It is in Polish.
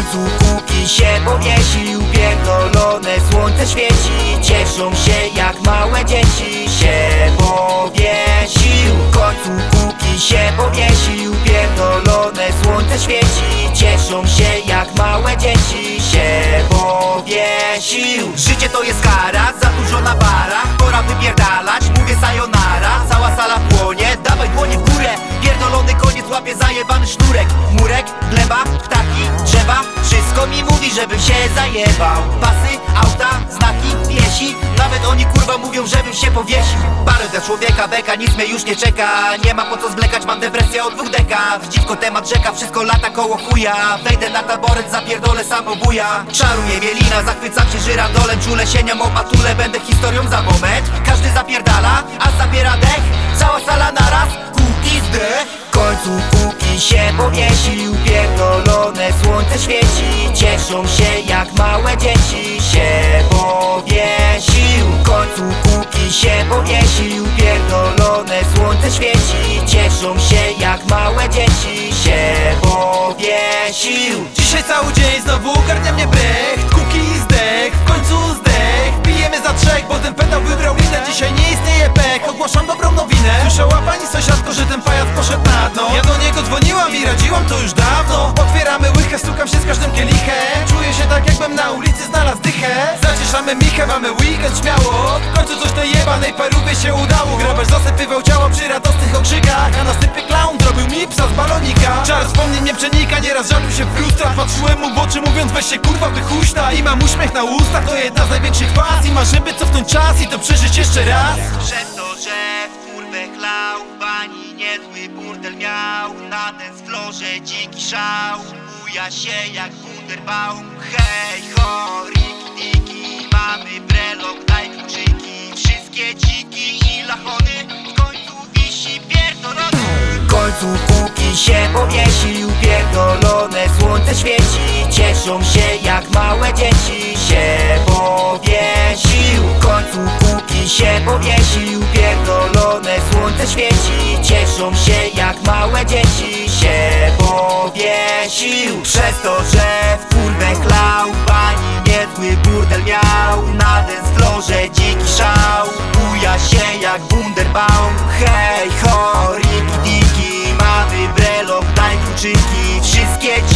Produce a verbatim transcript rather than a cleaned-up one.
końcu póki się powiesił, pierdolone słońce świeci. Cieszą się jak małe dzieci, się powiesił. W końcu póki się powiesił, pierdolone słońce świeci. Cieszą się jak małe dzieci, się powiesił. Życie to jest kara, za dużo na barach, pora wypierdalać, mówię sayonara. Cała sala płonie, dawaj dłonie w górę. Pierdolony koniec łapie zajebany sznurek. Murek, gleba, ptaki, drzewa, wszystko mi mówi, żebym się zajebał. Pasy, auta, znaki, piesi, nawet oni kurwa mówią, żebym się powiesił. Parę dla człowieka, beka, nic mnie już nie czeka. Nie ma po co zwlekać, mam depresję od dwóch dekad. Dziwko temat rzeka, wszystko lata koło chuja. Wejdę na taboret, zapierdolę samobuja. Czaruje mielina, zachwycam się żyrandolem. Czule sieniam o matule, będę historią za moment. Każdy zapierdala, a zabiera dech. Cała sala naraz, kuki zdech. W końcu póki się powiesił, pierdolone słońce świeci. Cieszą się jak małe dzieci, się powiesił. W końcu póki się powiesił, pierdolone słońce świeci. Cieszą się jak małe dzieci, się powiesił. Dzisiaj cały dzień znowu ogarnia mnie brecht. Kuki i zdech, w końcu zdech. Pijemy za trzech, bo ten pedał wybrał linę. Dzisiaj nie istnieje pech, ogłaszam dobrą nowinę. Słyszała pani sąsiadko, że ten pajac poszedł na dno. Ja do niego dzwoniłam i radziłam to już dawno. Otwieramy łychę, stukam się z każdym kielichem. Czuję się tak jakbym na ulicy znalazł dychę. Zacieszamy michę, mamy weekend śmiało. W końcu coś tej jebanej parówie się udało. Grabarz zasypywał ciało przy radosnych okrzykach, a następnie clown zrobił mi psa z balonika. Czar wspomnień mnie przenika, nieraz żalił się frustra. Patrzyłem mu w oczy mówiąc weź się kurwa wychuśta. I mam uśmiech na ustach, to jedna z największych pas. I marzymy cofnąć czas i to przeżyć jeszcze raz. Przez to, że w kurwę chlał, pani niezły burdel miał. Na dance floorze dziki szał, buja się jak Wunderbaum. Hej ho, riki diki, mamy brelok, daj kluczyki. Wszystkie dziki i lachony, w końcu wisi pierdolony. W końcu póki się powiesił, pierdolone słońce świeci. Cieszą się jak małe dzieci, się powiesił. W końcu póki się powiesił, pierdolone słońce świeci. Cieszą się jak małe dzieci, się powiesił. Przez to, że w kurwę chlał, pani niezły burdel miał. Na dance floorze dziki szał, buja się jak Wunderbaum. Hej ho, riki diki, mamy brelok, daj kluczyki. Wszystkie